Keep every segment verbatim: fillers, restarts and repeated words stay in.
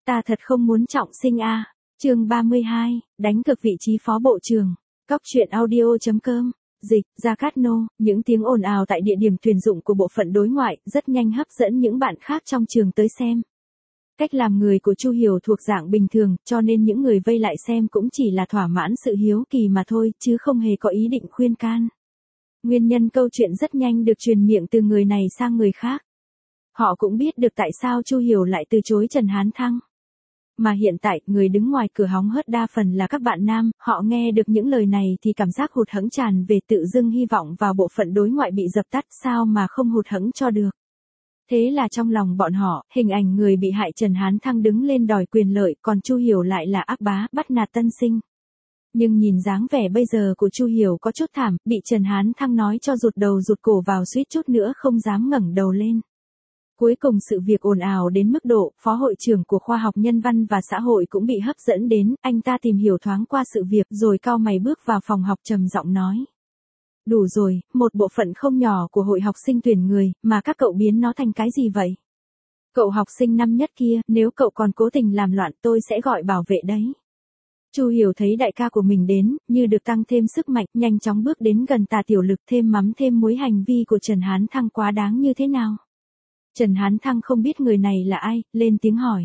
Ta thật không muốn trọng sinh a. Chương ba mươi hai, đánh cực vị trí phó bộ trưởng. Cóc truyện audio chấm com. Dịch, Gia Cát Nô, những tiếng ồn ào tại địa điểm tuyển dụng của bộ phận đối ngoại rất nhanh hấp dẫn những bạn khác trong trường tới xem. Cách làm người của Chu Hiểu thuộc dạng bình thường, cho nên những người vây lại xem cũng chỉ là thỏa mãn sự hiếu kỳ mà thôi, chứ không hề có ý định khuyên can. Nguyên nhân câu chuyện rất nhanh được truyền miệng từ người này sang người khác. Họ cũng biết được tại sao Chu Hiểu lại từ chối Trần Hán Thăng. Mà hiện tại, người đứng ngoài cửa hóng hớt đa phần là các bạn nam, họ nghe được những lời này thì cảm giác hụt hẫng tràn về, tự dưng hy vọng vào bộ phận đối ngoại bị dập tắt, sao mà không hụt hẫng cho được. Thế là trong lòng bọn họ, hình ảnh người bị hại Trần Hán Thăng đứng lên đòi quyền lợi, còn Chu Hiểu lại là ác bá, bắt nạt tân sinh. Nhưng nhìn dáng vẻ bây giờ của Chu Hiểu có chút thảm, bị Trần Hán Thăng nói cho rụt đầu rụt cổ vào, suýt chút nữa không dám ngẩng đầu lên. Cuối cùng sự việc ồn ào đến mức độ, phó hội trưởng của khoa học nhân văn và xã hội cũng bị hấp dẫn đến, anh ta tìm hiểu thoáng qua sự việc rồi cau mày bước vào phòng học trầm giọng nói. Đủ rồi, một bộ phận không nhỏ của hội học sinh tuyển người, mà các cậu biến nó thành cái gì vậy? Cậu học sinh năm nhất kia, nếu cậu còn cố tình làm loạn tôi sẽ gọi bảo vệ đấy. Chu Hiểu thấy đại ca của mình đến, như được tăng thêm sức mạnh, nhanh chóng bước đến gần Tà Tiểu Lực, thêm mắm thêm muối hành vi của Trần Hán Thăng quá đáng như thế nào. Trần Hán Thăng không biết người này là ai, lên tiếng hỏi.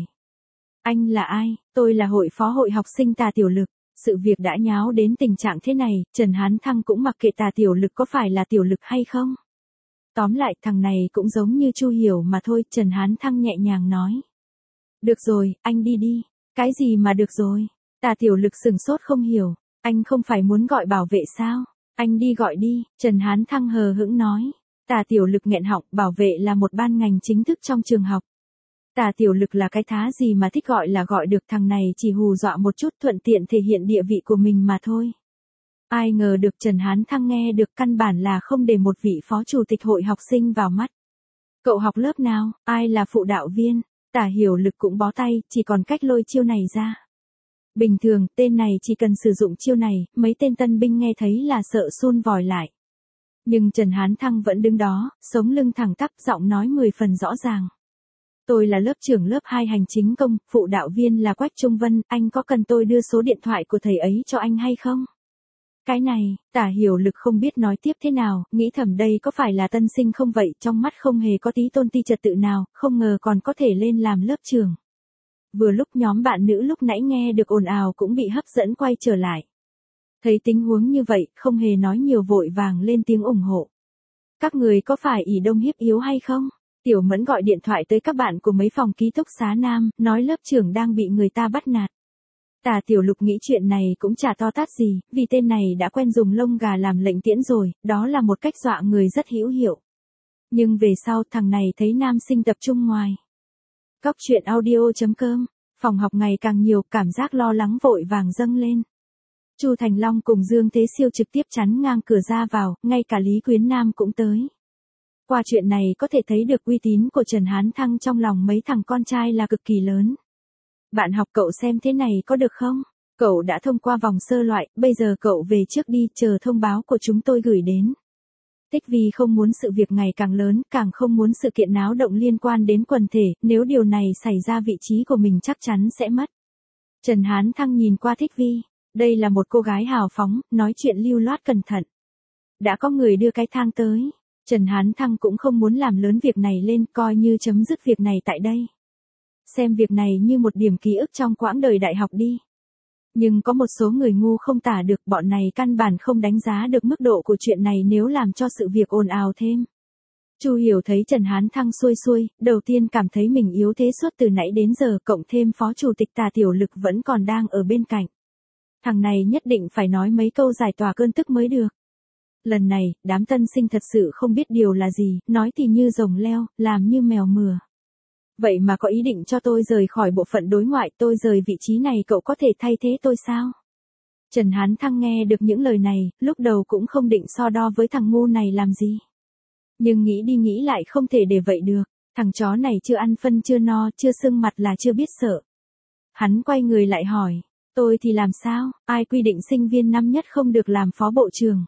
Anh là ai? Tôi là hội phó hội học sinh Tà Tiểu Lực. Sự việc đã nháo đến tình trạng thế này, Trần Hán Thăng cũng mặc kệ Tà Tiểu Lực có phải là Tiểu Lực hay không. Tóm lại, thằng này cũng giống như Chu Hiểu mà thôi, Trần Hán Thăng nhẹ nhàng nói. Được rồi, anh đi đi. Cái gì mà được rồi? Tà Tiểu Lực sừng sốt không hiểu. Anh không phải muốn gọi bảo vệ sao? Anh đi gọi đi, Trần Hán Thăng hờ hững nói. Tà Tiểu Lực nghẹn họng, bảo vệ là một ban ngành chính thức trong trường học. Tà Tiểu Lực là cái thá gì mà thích gọi là gọi được, thằng này chỉ hù dọa một chút thuận tiện thể hiện địa vị của mình mà thôi. Ai ngờ được Trần Hán Thăng nghe được căn bản là không để một vị phó chủ tịch hội học sinh vào mắt. Cậu học lớp nào, ai là phụ đạo viên? Tà Hiểu Lực cũng bó tay, chỉ còn cách lôi chiêu này ra. Bình thường, tên này chỉ cần sử dụng chiêu này, mấy tên tân binh nghe thấy là sợ sun vòi lại. Nhưng Trần Hán Thăng vẫn đứng đó, sống lưng thẳng tắp, giọng nói mười phần rõ ràng. Tôi là lớp trưởng lớp hai hành chính công, phụ đạo viên là Quách Trung Vân, anh có cần tôi đưa số điện thoại của thầy ấy cho anh hay không? Cái này, Tả Hiểu Lực không biết nói tiếp thế nào, nghĩ thầm đây có phải là tân sinh không vậy, trong mắt không hề có tí tôn ti trật tự nào, không ngờ còn có thể lên làm lớp trưởng. Vừa lúc nhóm bạn nữ lúc nãy nghe được ồn ào cũng bị hấp dẫn quay trở lại. Thấy tình huống như vậy, không hề nói nhiều vội vàng lên tiếng ủng hộ. Các người có phải ỷ đông hiếp yếu hay không? Tiểu Mẫn gọi điện thoại tới các bạn của mấy phòng ký túc xá nam, nói lớp trưởng đang bị người ta bắt nạt. Tà Tiểu Lục nghĩ chuyện này cũng chả to tát gì, vì tên này đã quen dùng lông gà làm lệnh tiễn rồi, đó là một cách dọa người rất hữu hiệu. Nhưng về sau thằng này thấy nam sinh tập trung ngoài. Cóc truyện audio chấm com, phòng học ngày càng nhiều, cảm giác lo lắng vội vàng dâng lên. Chu Thành Long cùng Dương Thế Siêu trực tiếp chắn ngang cửa ra vào, ngay cả Lý Quyến Nam cũng tới. Qua chuyện này có thể thấy được uy tín của Trần Hán Thăng trong lòng mấy thằng con trai là cực kỳ lớn. Bạn học cậu xem thế này có được không? Cậu đã thông qua vòng sơ loại, bây giờ cậu về trước đi, chờ thông báo của chúng tôi gửi đến. Tích Vì không muốn sự việc ngày càng lớn, càng không muốn sự kiện náo động liên quan đến quần thể, nếu điều này xảy ra vị trí của mình chắc chắn sẽ mất. Trần Hán Thăng nhìn qua Thích Vi. Đây là một cô gái hào phóng, nói chuyện lưu loát cẩn thận. Đã có người đưa cái thang tới. Trần Hán Thăng cũng không muốn làm lớn việc này lên, coi như chấm dứt việc này tại đây. Xem việc này như một điểm ký ức trong quãng đời đại học đi. Nhưng có một số người ngu không tả được, bọn này căn bản không đánh giá được mức độ của chuyện này nếu làm cho sự việc ồn ào thêm. Chu Hiểu thấy Trần Hán Thăng xuôi xuôi, đầu tiên cảm thấy mình yếu thế suốt từ nãy đến giờ, cộng thêm phó chủ tịch Tà Tiểu Lực vẫn còn đang ở bên cạnh. Thằng này nhất định phải nói mấy câu giải tỏa cơn tức mới được. Lần này, đám tân sinh thật sự không biết điều là gì, nói thì như rồng leo, làm như mèo mửa. Vậy mà có ý định cho tôi rời khỏi bộ phận đối ngoại, tôi rời vị trí này cậu có thể thay thế tôi sao? Trần Hán Thăng nghe được những lời này, lúc đầu cũng không định so đo với thằng ngu này làm gì. Nhưng nghĩ đi nghĩ lại không thể để vậy được, thằng chó này chưa ăn phân chưa no, chưa sưng mặt là chưa biết sợ. Hắn quay người lại hỏi. Tôi thì làm sao, ai quy định sinh viên năm nhất không được làm phó bộ trưởng?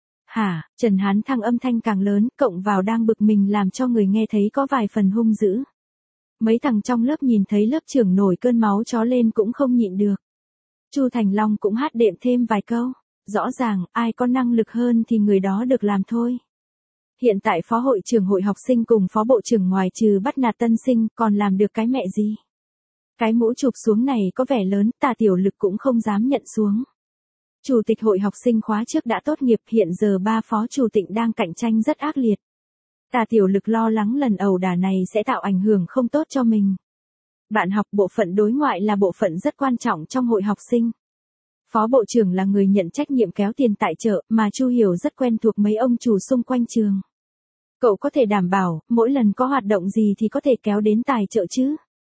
Hả, Trần Hán Thăng âm thanh càng lớn, cộng vào đang bực mình làm cho người nghe thấy có vài phần hung dữ. Mấy thằng trong lớp nhìn thấy lớp trưởng nổi cơn máu chó lên cũng không nhịn được. Chu Thành Long cũng hát đệm thêm vài câu. Rõ ràng, ai có năng lực hơn thì người đó được làm thôi. Hiện tại phó hội trưởng hội học sinh cùng phó bộ trưởng ngoài trừ bắt nạt tân sinh còn làm được cái mẹ gì. Cái mũ chụp xuống này có vẻ lớn, Tà Tiểu Lực cũng không dám nhận xuống. Chủ tịch hội học sinh khóa trước đã tốt nghiệp, hiện giờ ba phó chủ tịch đang cạnh tranh rất ác liệt. Tà Tiểu Lực lo lắng lần ẩu đả này sẽ tạo ảnh hưởng không tốt cho mình. Bạn học bộ phận đối ngoại là bộ phận rất quan trọng trong hội học sinh. Phó bộ trưởng là người nhận trách nhiệm kéo tiền tài trợ, mà Chu Hiểu rất quen thuộc mấy ông chủ xung quanh trường. Cậu có thể đảm bảo, mỗi lần có hoạt động gì thì có thể kéo đến tài trợ chứ?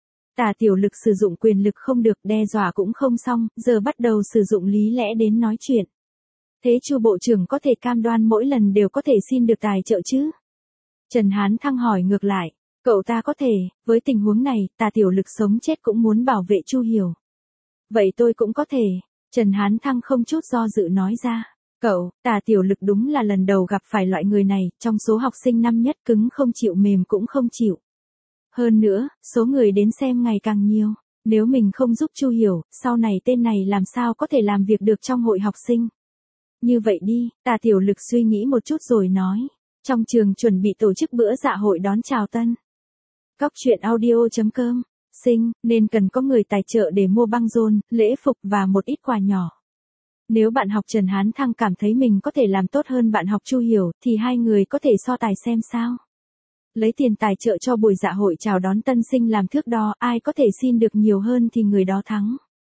Tà Tiểu Lực sử dụng quyền lực không được, đe dọa cũng không xong, giờ bắt đầu sử dụng lý lẽ đến nói chuyện. Thế Chu bộ trưởng có thể cam đoan mỗi lần đều có thể xin được tài trợ chứ? Trần Hán Thăng hỏi ngược lại. Cậu ta có thể, với tình huống này, Tà Tiểu Lực sống chết cũng muốn bảo vệ Chu Hiểu. Vậy tôi cũng có thể. Trần Hán Thăng không chút do dự nói ra. Cậu, Tà Tiểu Lực đúng là lần đầu gặp phải loại người này, trong số học sinh năm nhất cứng không chịu mềm cũng không chịu. Hơn nữa, số người đến xem ngày càng nhiều. Nếu mình không giúp Chu Hiểu, sau này tên này làm sao có thể làm việc được trong hội học sinh. Như vậy đi, Tà Tiểu Lực suy nghĩ một chút rồi nói. Trong trường chuẩn bị tổ chức bữa dạ hội đón chào tân. Cóc truyện audio chấm com, sinh, nên cần có người tài trợ để mua băng rôn, lễ phục và một ít quà nhỏ. Nếu bạn học Trần Hán Thăng cảm thấy mình có thể làm tốt hơn bạn học Chu Hiểu, thì hai người có thể so tài xem sao. Lấy tiền tài trợ cho buổi dạ hội chào đón tân sinh làm thước đo, ai có thể xin được nhiều hơn thì người đó thắng.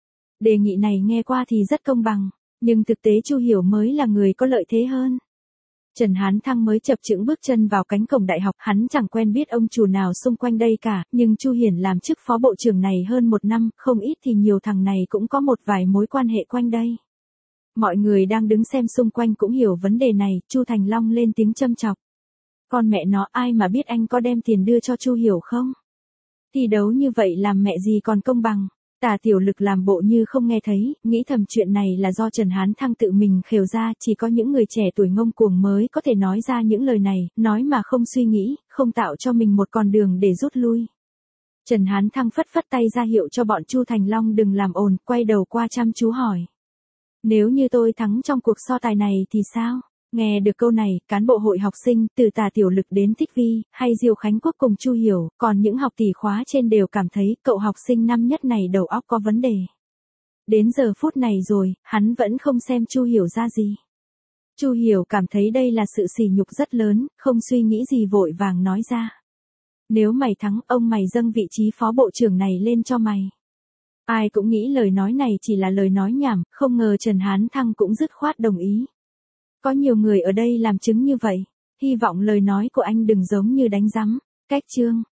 Đề nghị này nghe qua thì rất công bằng, nhưng thực tế Chu Hiểu mới là người có lợi thế hơn. Trần Hán Thăng mới chập chững bước chân vào cánh cổng đại học, hắn chẳng quen biết ông chủ nào xung quanh đây cả, nhưng Chu Hiển làm chức phó bộ trưởng này hơn một năm, không ít thì nhiều thằng này cũng có một vài mối quan hệ quanh đây. Mọi người đang đứng xem xung quanh cũng hiểu vấn đề này, Chu Thành Long lên tiếng châm chọc. Con mẹ nó, ai mà biết anh có đem tiền đưa cho Chu Hiểu không? Thi đấu như vậy làm mẹ gì còn công bằng. Tà Tiểu Lực làm bộ như không nghe thấy, nghĩ thầm chuyện này là do Trần Hán Thăng tự mình khều ra, chỉ có những người trẻ tuổi ngông cuồng mới có thể nói ra những lời này, nói mà không suy nghĩ, không tạo cho mình một con đường để rút lui. Trần Hán Thăng phất phất tay ra hiệu cho bọn Chu Thành Long đừng làm ồn, quay đầu qua chăm chú hỏi. Nếu như tôi thắng trong cuộc so tài này thì sao? Nghe được câu này, cán bộ hội học sinh, từ Tà Tiểu Lực đến Thích Vi, hay Diêu Khánh Quốc cùng Chu Hiểu, còn những học tỷ khóa trên đều cảm thấy cậu học sinh năm nhất này đầu óc có vấn đề. Đến giờ phút này rồi, hắn vẫn không xem Chu Hiểu ra gì. Chu Hiểu cảm thấy đây là sự sỉ nhục rất lớn, không suy nghĩ gì vội vàng nói ra. Nếu mày thắng, ông mày dâng vị trí phó bộ trưởng này lên cho mày. Ai cũng nghĩ lời nói này chỉ là lời nói nhảm, không ngờ Trần Hán Thăng cũng dứt khoát đồng ý. Có nhiều người ở đây làm chứng như vậy. Hy vọng lời nói của anh đừng giống như đánh rắm. Cách chương.